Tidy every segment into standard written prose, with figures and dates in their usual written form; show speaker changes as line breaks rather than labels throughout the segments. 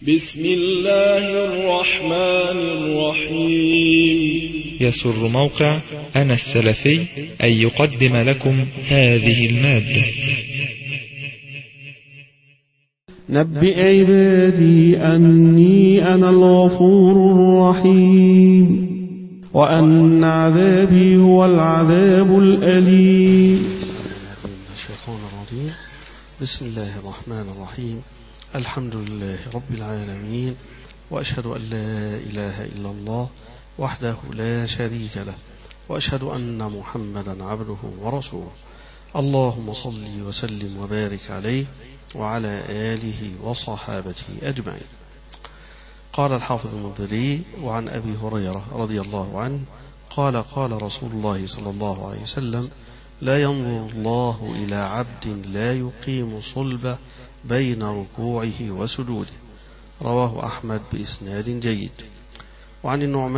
بسم الله الرحمن الرحيم.
يسر موقع أنا السلفي أن يقدم لكم هذه المادة.
نبئ عبادي أني أنا الغفور الرحيم وأن عذابي هو العذاب الأليم.
بسم الله الرحمن الرحيم. الحمد لله رب العالمين، وأشهد أن لا إله إلا الله وحده لا شريك له، وأشهد أن محمدا عبده ورسوله. اللهم صل وسلم وبارك عليه وعلى آله وصحابته أجمعين. قال الحافظ المنذري: وعن أبي هريرة رضي الله عنه قال: قال رسول الله صلى الله عليه وسلم: لا ينظر الله إلى عبد لا يقيم صلبه بين ركوعه وسجوده. رواه أحمد بإسناد جيد. وعن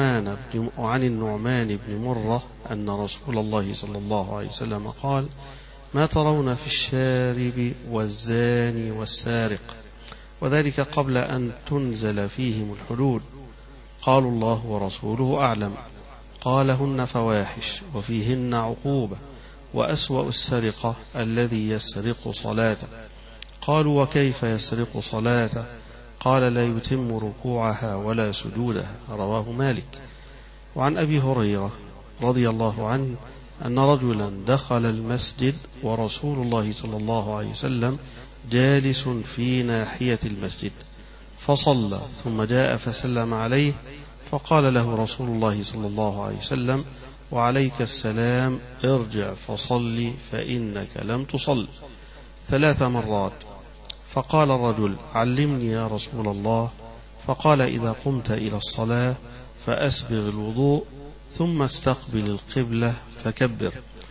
النعمان بن مرة أن رسول الله صلى الله عليه وسلم قال: ما ترون في الشارب والزاني والسارق؟ وذلك قبل أن تنزل فيهم الحدود. قالوا: الله ورسوله أعلم. قال: هن فواحش وفيهن عقوبة، وأسوأ السرقة الذي يسرق صلاته. قالوا: وكيف يسرق صلاته؟ قال: لا يتم ركوعها ولا سجودها. رواه مالك. وعن أبي هريرة رضي الله عنه أن رجلا دخل المسجد ورسول الله صلى الله عليه وسلم جالس في ناحية المسجد، فصلى ثم جاء فسلم عليه، فقال له رسول الله صلى الله عليه وسلم: وعليك السلام، ارجع فصلي فإنك لم تصل 3 مرات. فقال الرجل: علمني يا رسول الله. فقال: إذا قمت إلى الصلاة فأسبغ الوضوء، ثم استقبل القبلة فكبر،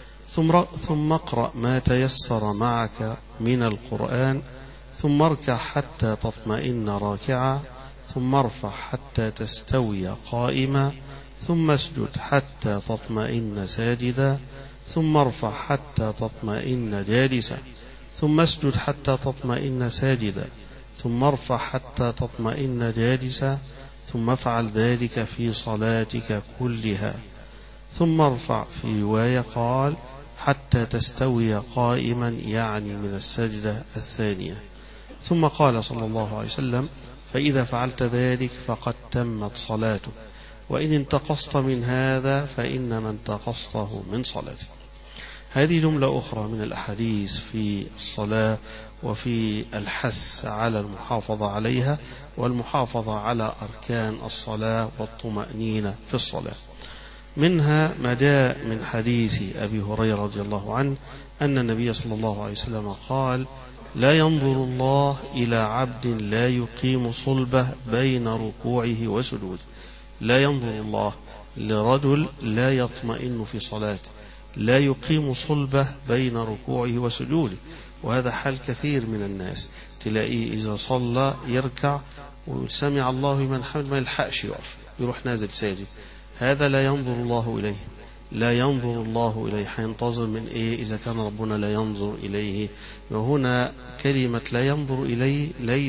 ثم اقرأ ما تيسر معك من القرآن، ثم اركع حتى تطمئن راكعا، ثم ارفع حتى تستوي قائما، ثم اسجد حتى تطمئن ساجدا، ثم ارفع حتى تطمئن جالسا، ثم اسجد حتى تطمئن ساجدا، ثم ارفع حتى تطمئن جالسا، ثم افعل ذلك في صلاتك كلها. ثم ارفع، في رواية قال: حتى تستوي قائما، يعني من السجدة الثانية. ثم قال صلى الله عليه وسلم: فإذا فعلت ذلك فقد تمت صلاتك، وإن انتقصت من هذا فإنما انتقصته من صلاتك. هذه جملة أخرى من الأحاديث في الصلاة وفي الحث على المحافظة عليها والمحافظة على أركان الصلاة والطمأنينة في الصلاة. منها ما جاء من حديث أبي هريرة رضي الله عنه أن النبي صلى الله عليه وسلم قال: لا ينظر الله إلى عبد لا يقيم صلبه بين ركوعه وسجوده. لا ينظر الله لرجل لا يطمئن في صلاته، لا يقيم صلبه بين ركوعه وسجوده. وهذا حال كثير من الناس، تلاقيه إذا صلى يركع وسمع الله لمن حمده ما يلحقش يقف، يروح نازل ساجد. هذا لا ينظر الله إليه، لا ينظر الله إليه. حينتظر من إيه إذا كان ربنا لا ينظر إليه؟ وهنا كلمة لا ينظر إليه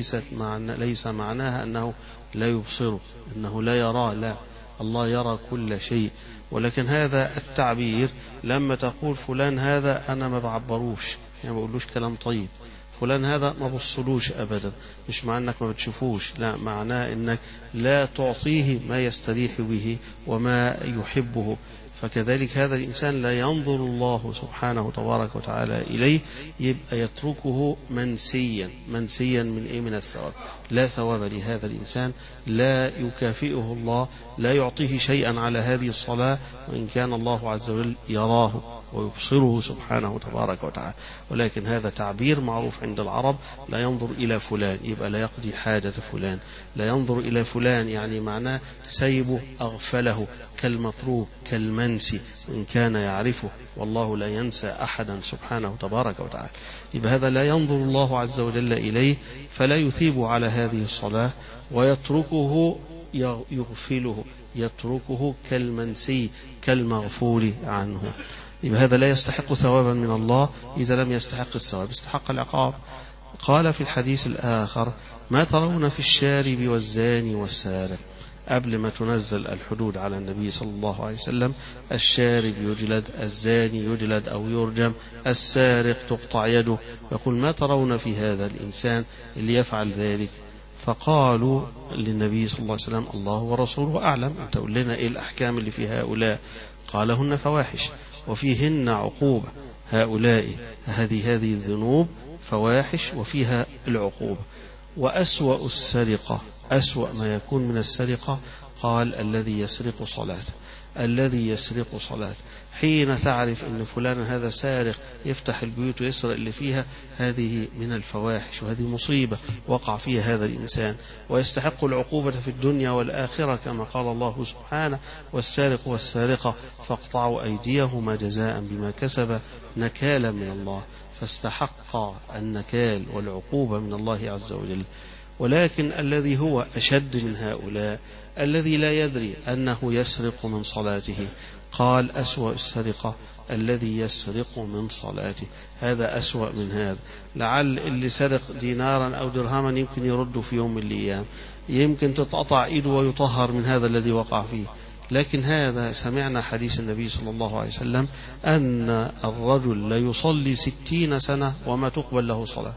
ليس معناها أنه لا يبصره، أنه لا يراه، لا، الله يرى كل شيء. ولكن هذا التعبير لما تقول فلان هذا أنا ما بعبروش، يعني ما بقولوش كلام طيب، فلان هذا ما بصلوش أبدا، مش معنى أنك ما بتشوفوش، لا، معناه أنك لا تعطيه ما يستريح به وما يحبه. فكذلك هذا الإنسان لا ينظر الله سبحانه تبارك وتعالى إليه، يبقى يتركه منسيا من إيه؟ من الثواب. لا ثواب لهذا الإنسان، لا يكافئه الله، لا يعطيه شيئا على هذه الصلاة، وإن كان الله عز وجل يراه ويبصره سبحانه تبارك وتعالى. ولكن هذا تعبير معروف عند العرب: لا ينظر إلى فلان، يبقى لا يقضي حاجة فلان. لا ينظر إلى فلان يعني معناه سيبه، أغفله، كالمتروك، كالمنسي، إن كان يعرفه، والله لا ينسى أحدا سبحانه تبارك وتعالى. يبقى هذا لا ينظر الله عز وجل إليه، فلا يثيب على هذه الصلاة، ويتركه، يغفله، يتركه كالمنسي، كالمغفول عنه. يبقى هذا لا يستحق ثوابا من الله. إذا لم يستحق الثواب استحق العقاب. قال في الحديث الآخر: ما ترون في الشارب والزاني والسارق؟ قبل ما تنزل الحدود على النبي صلى الله عليه وسلم: الشارب يجلد، الزاني يجلد أو يرجم، السارق تقطع يده. يقول: ما ترون في هذا الإنسان اللي يفعل ذلك؟ فقالوا للنبي صلى الله عليه وسلم: الله ورسوله أعلم، أنت قل لنا إيه الأحكام اللي في هؤلاء؟ قال: هن فواحش وفيهن عقوبة. هؤلاء هذه الذنوب فواحش وفيها العقوبة. وأسوأ السرقة، أسوأ ما يكون من السرقة، قال: الذي يسرق صلاته. الذي يسرق صلاته، حين تعرف أن فلان هذا سارق، يفتح البيوت ويسرق اللي فيها، هذه من الفواحش، وهذه مصيبة وقع فيها هذا الإنسان، ويستحق العقوبة في الدنيا والآخرة، كما قال الله سبحانه: والسارق والسارقة فاقطعوا أيديهما جزاء بما كسب نكالا من الله. فاستحق النكال والعقوبة من الله عز وجل. ولكن الذي هو أشد من هؤلاء، الذي لا يدري أنه يسرق من صلاته، قال: أسوأ السرقة الذي يسرق من صلاته. هذا أسوأ من هذا. لعل اللي سرق دينارا أو درهما يمكن يرد في يوم من الأيام، يمكن تتقطع إيده ويطهر من هذا الذي وقع فيه. لكن هذا سمعنا حديث النبي صلى الله عليه وسلم أن الرجل لا يصلي 60 سنة وما تقبل له صلاة،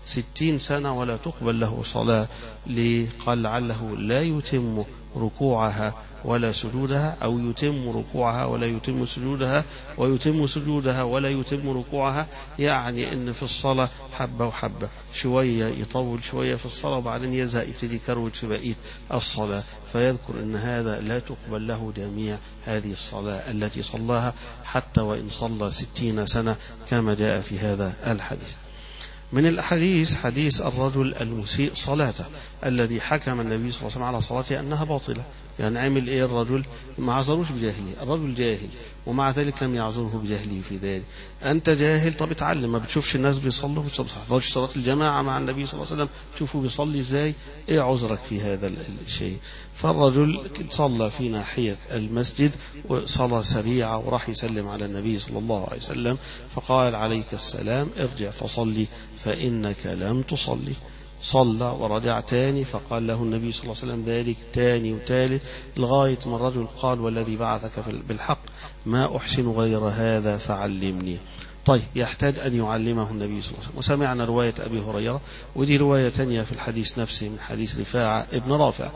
60 سنة ولا تقبل له صلاة. قال: لعله لا يتم ركوعها ولا سجودها، أو يتم ركوعها ولا يتم سجودها، ويتم سجودها ولا يتم ركوعها. يعني أن في الصلاة حبة وحبة، شوية يطول شوية في الصلاة وبعدين يزهق يبتدي يكروت في بقية الصلاة، فيذكر أن هذا لا تقبل له جميع هذه الصلاة التي صلاها، حتى وإن صلى 60 سنة كما جاء في هذا الحديث. من الأحاديث حديث الرجل المسيء صلاته، الذي حكم النبي صلى الله عليه وسلم على صلاته أنها باطلة. يعني عمل إيه الرجل؟ ما عذروش بجاهلية، الرجل جاهل ومع ذلك لم يعذره بجاهلية في ذلك. أنت جاهل، طب اتعلم، ما بتشوفش الناس بيصلوا، ما بتحضرش صلاة الجماعة مع النبي صلى الله عليه وسلم، تشوفوا بيصلي إزاي، إيه عذرك في هذا الشيء؟ فالرجل صلى في ناحية المسجد وصلاة سريعة، وراح يسلم على النبي صلى الله عليه وسلم، فقال: عليك السلام، ارجع فصلي فإنك لم تصلي. صلى ورجع تاني، فقال له النبي صلى الله عليه وسلم ذلك تاني وتالت، لغاية ما الرجل قال: والذي بعثك بالحق ما أحسن غير هذا فعلمني. طيب، يحتاج أن يعلمه النبي صلى الله عليه وسلم. وسمعنا رواية أبي هريرة، ودي رواية تانية في الحديث نفسه من حديث رفاعة ابن رافع،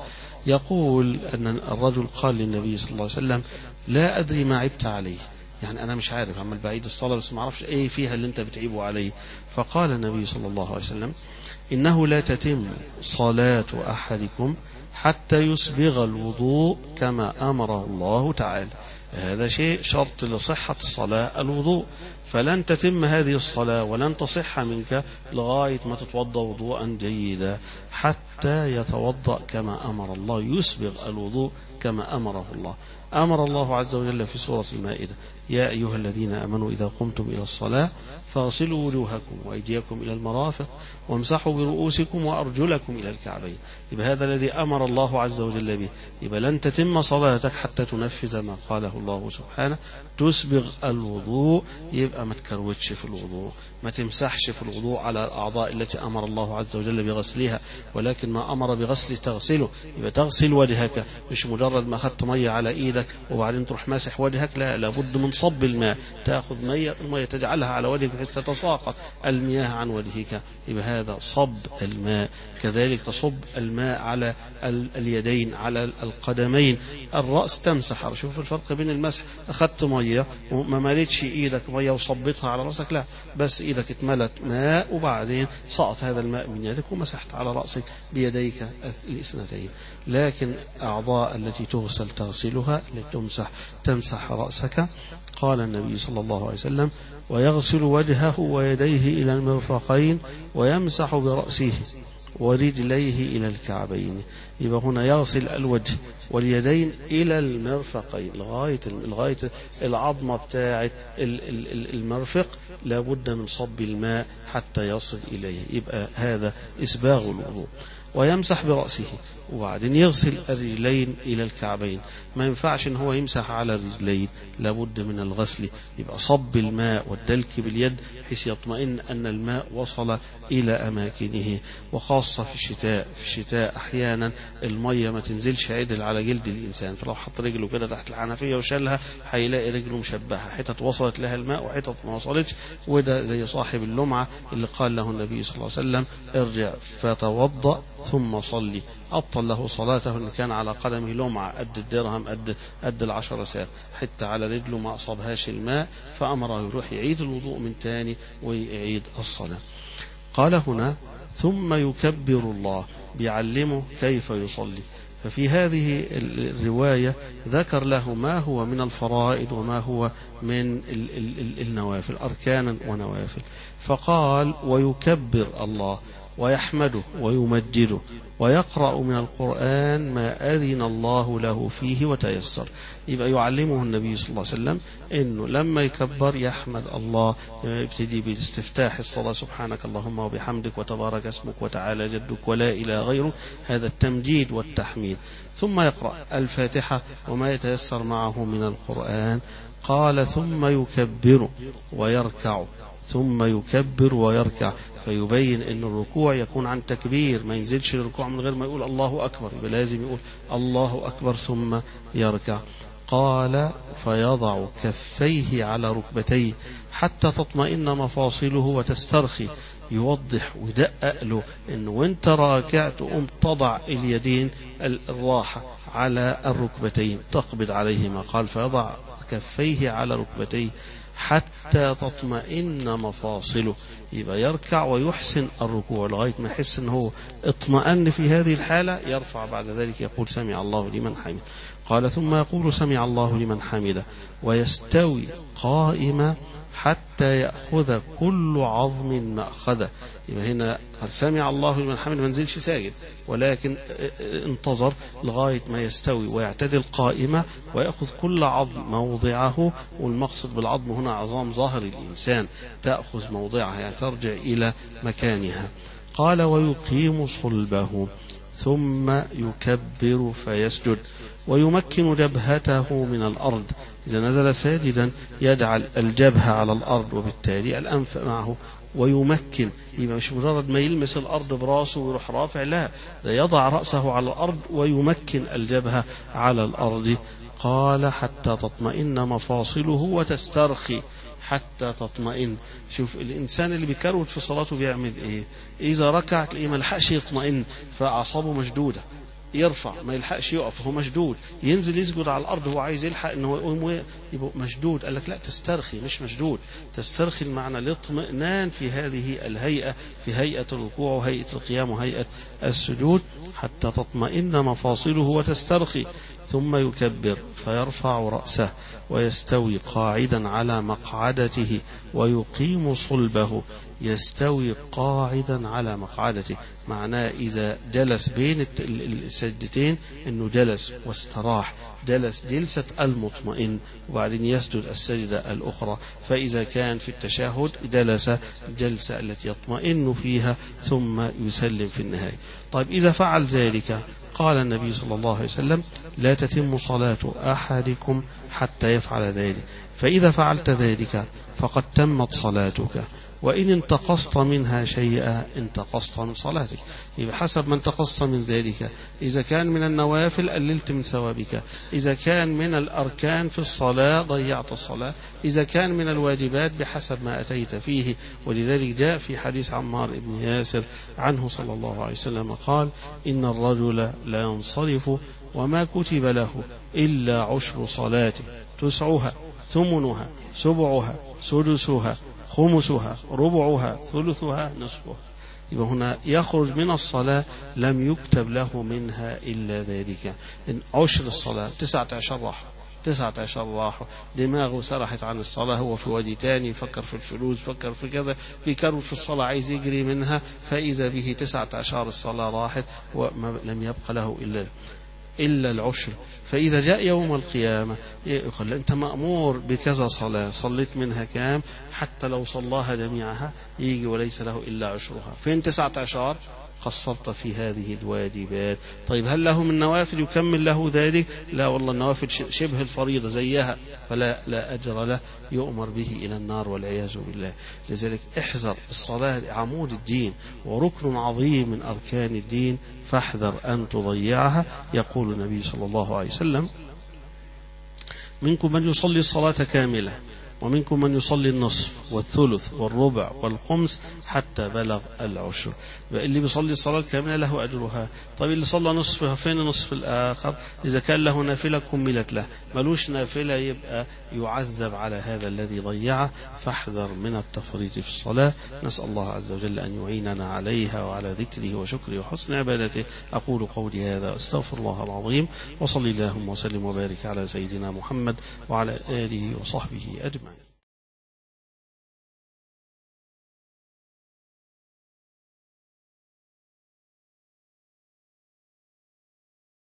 يقول أن الرجل قال للنبي صلى الله عليه وسلم: لا أدري ما عبت عليه، يعني أنا مش عارف، عمال بعيد الصلاة بس ما أعرفش إيه فيها اللي أنت بتعيبه عليه. فقال النبي صلى الله عليه وسلم: إنه لا تتم صلاة أحدكم حتى يسبغ الوضوء كما أمره الله تعالى. هذا شيء شرط لصحة الصلاة، الوضوء، فلن تتم هذه الصلاة ولن تصح منك لغاية ما تتوضأ وضوءا جيدا، حتى يتوضأ كما أمر الله، يسبغ الوضوء كما أمره الله. أمر الله عز وجل في سورة المائدة: يا أيها الذين آمنوا إذا قمتم إلى الصلاة فاغسلوا وجوهكم وأيديكم إلى المرافق وامسحوا برؤوسكم وأرجلكم إلى الكعبين. يبقى هذا الذي أمر الله عز وجل به. يبقى لن تتم صلاتك حتى تنفذ ما قاله الله سبحانه، تسبغ الوضوء، يبقى ما تكروتش في الوضوء، ما تمسحش في الوضوء على الأعضاء التي أمر الله عز وجل بغسلها، ولكن ما أمر بغسل تغسله. يبقى تغسل وجهك، مش مجرد ما أخذت مية على إيدك وبعدين تروح ماسح وجهك، لا، لابد من صب الماء، تأخذ المية تجعلها على وجهك بحيث تتساقط المياه عن وجهك، يبقى هذا صب الماء. كذلك تصب الماء على اليدين، على القدمين، الرأس تمسح. شوف الفرق بين المسح، أخذت مية وما مالتش إيدك مية وصبتها على رأسك، لا، بس إيدك اتملت ماء وبعدين سقط هذا الماء من يدك ومسحت على رأسك بيديك الاثنتين. لكن أعضاء التي تغسل تغسلها، تمسح رأسك. قال النبي صلى الله عليه وسلم: ويغسل وجهه ويديه إلى المرفقين ويمسح برأسه ورجليه إلى الكعبين. يبقى هنا يغسل الوجه واليدين إلى المرفقين، لغاية العظمة بتاعة المرفق، لابد من صب الماء حتى يصل إليه. يبقى هذا إسباغ الوضوء. ويمسح برأسه، وبعدين يغسل الرجلين إلى الكعبين. ما ينفعش إن هو يمسح على الرجلين، لابد من الغسل، يبقى صب الماء والدلك باليد حيث يطمئن أن الماء وصل إلى أماكنه. وخاصة في الشتاء أحيانا المية ما تنزلش عدل على جلد الإنسان، فلو حط رجله كده تحت الحنفية وشالها هيلاقي رجله مشبهة، حتت وصلت لها الماء وحتت ما وصلتش. وده زي صاحب اللمعة اللي قال له النبي صلى الله عليه وسلم ارجع فتوضأ ثم صلي، أبطل له صلاته إن كان على قدمه لمعة قد الدرهم قد 10 ساعة، حتى على رجله ما أصابهاش الماء، فأمره يروح يعيد الوضوء من تاني ويعيد الصلاة. قال هنا ثم يكبر الله، بيعلمه كيف يصلي. ففي هذه الرواية ذكر له ما هو من الفرائض وما هو من النوافل، أركانا ونوافل. فقال ويكبر الله ويحمده ويمجده ويقرأ من القرآن ما أذن الله له فيه وتيسر. يبقى يعلمه النبي صلى الله عليه وسلم إنه لما يكبر يحمد الله، يبتدي بالاستفتاح الصلاة سبحانك اللهم وبحمدك وتبارك اسمك وتعالى جدك ولا إله غيره، هذا التمجيد والتحميد. ثم يقرأ الفاتحة وما يتيسر معه من القرآن. قال ثم يكبر ويركع، ثم يكبر ويركع، فيبين أن الركوع يكون عن تكبير، ما ينزلش الركوع من غير ما يقول الله أكبر، يبقى لازم يقول الله أكبر ثم يركع. قال فيضع كفيه على ركبتيه حتى تطمئن مفاصله وتسترخي. يوضح ويدقق له أنه وانت راكع تقوم تضع اليدين الراحة على الركبتين تقبض عليهما. قال فيضع كفيه على ركبتيه حتى تطمئن مفاصله، يبقى يركع ويحسن الركوع لغاية ما يحس أنه اطمأن في هذه الحالة، يرفع بعد ذلك يقول سمع الله لمن حمده. قال ثم يقول سمع الله لمن حمده ويستوي قائما حتى يأخذ كل عظم مأخذه. يبقى هنا قد سمع الله لمن حمده ما نزلش ساجد، ولكن انتظر لغاية ما يستوي ويعتدل قائمة ويأخذ كل عظم موضعه. والمقصد بالعظم هنا عظام ظهر الإنسان تأخذ موضعها، يعني ترجع إلى مكانها. قال ويقيم صلبه ثم يكبر فيسجد ويمكن جبهته من الأرض. إذا نزل ساجدا يجعل الجبهة على الأرض وبالتالي الأنف معه. ويمكن، يبقى مش مجرد ما يلمس الأرض براسه ويروح رافع، لا، ده يضع رأسه على الأرض ويمكن الجبهة على الأرض. قال حتى تطمئن مفاصله وتسترخي، حتى تطمئن. شوف الإنسان اللي بيكروت في صلاته بيعمل إيه؟ إذا ركع تلاقيه ما لحقش يطمئن فأعصابه مشدودة، يرفع ما يلحقش يقف، هو مشدود، ينزل يسجد على الأرض هو عايز يلحق إنه يقوم يبقى مشدود. قال لك لا، تسترخي مش مشدود، تسترخي المعنى الاطمئنان في هذه الهيئة، في هيئة الركوع وهيئة القيام وهيئة السجود. حتى تطمئن مفاصله وتسترخي. ثم يكبر فيرفع رأسه ويستوي قاعدا على مقعدته ويقيم صلبه. يستوي قاعدا على مقعدته معناه إذا جلس بين السجدتين أنه جلس واستراح، جلس جلسة المطمئن، وبعدين يسجد السجدة الأخرى. فإذا كان في التشهد جلس جلسة التي يطمئن فيها ثم يسلم في النهاية. طيب إذا فعل ذلك قال النبي صلى الله عليه وسلم لا تتم صلاة أحدكم حتى يفعل ذلك، فإذا فعلت ذلك فقد تمت صلاتك، وإن انتقصت منها شيئا انتقصت من صلاتك. يبقى حسب ما انتقصت من ذلك، إذا كان من النوافل قللت من ثوابك، إذا كان من الأركان في الصلاة ضيعت الصلاة، إذا كان من الواجبات بحسب ما أتيت فيه. ولذلك جاء في حديث عمار بن ياسر عنه صلى الله عليه وسلم قال إن الرجل لا ينصرف وما كتب له إلا عشر صلاة، تسعها ثمنها سبعها سدسها خمسها ربعها ثلثها نصفها. يبقى هنا يخرج من الصلاة لم يكتب له منها إلا ذلك. إن عشر الصلاة 19 راحوا دماغه سرحت عن الصلاة، هو في وادي تاني، فكر في الفلوس، فكر في كذا، بيكرر في الصلاة عايز يجري منها، فإذا به 19 الصلاة راحت ولم يبقى له إلا العشر. فإذا جاء يوم القيامة يقول أنت مأمور بكذا صلاة، صليت منها كام؟ حتى لو صلاها جميعها يجي وليس له إلا عشرها. فين 19؟ قصرت في هذه الواجبات. طيب هل له من نوافل يكمل له ذلك؟ لا والله، النوافل شبه الفريضة زيها، فلا لا أجر له، يؤمر به إلى النار والعياذ بالله. لذلك احذر، الصلاة عمود الدين وركن عظيم من أركان الدين، فاحذر أن تضيعها. يقول النبي صلى الله عليه وسلم: منكم من يصلي الصلاة كاملة، ومنكم من يصلي النصف والثلث والربع والخمس حتى بلغ العشر. اللي بيصلي الصلاة الكاملة له أجرها. طيب اللي صلى نصفها، فين النصف الآخر؟ إذا كان له نافلة كملت له، ملوش نافلة يبقى يعذب على هذا الذي ضيعه. فاحذر من التفريط في الصلاة. نسأل الله عز وجل أن يعيننا عليها وعلى ذكره وشكره وحسن عبادته. أقول قولي هذا، أستغفر الله العظيم، وصلي اللهم وسلم وبارك على سيدنا محمد وعلى آله وصحبه أجمعين.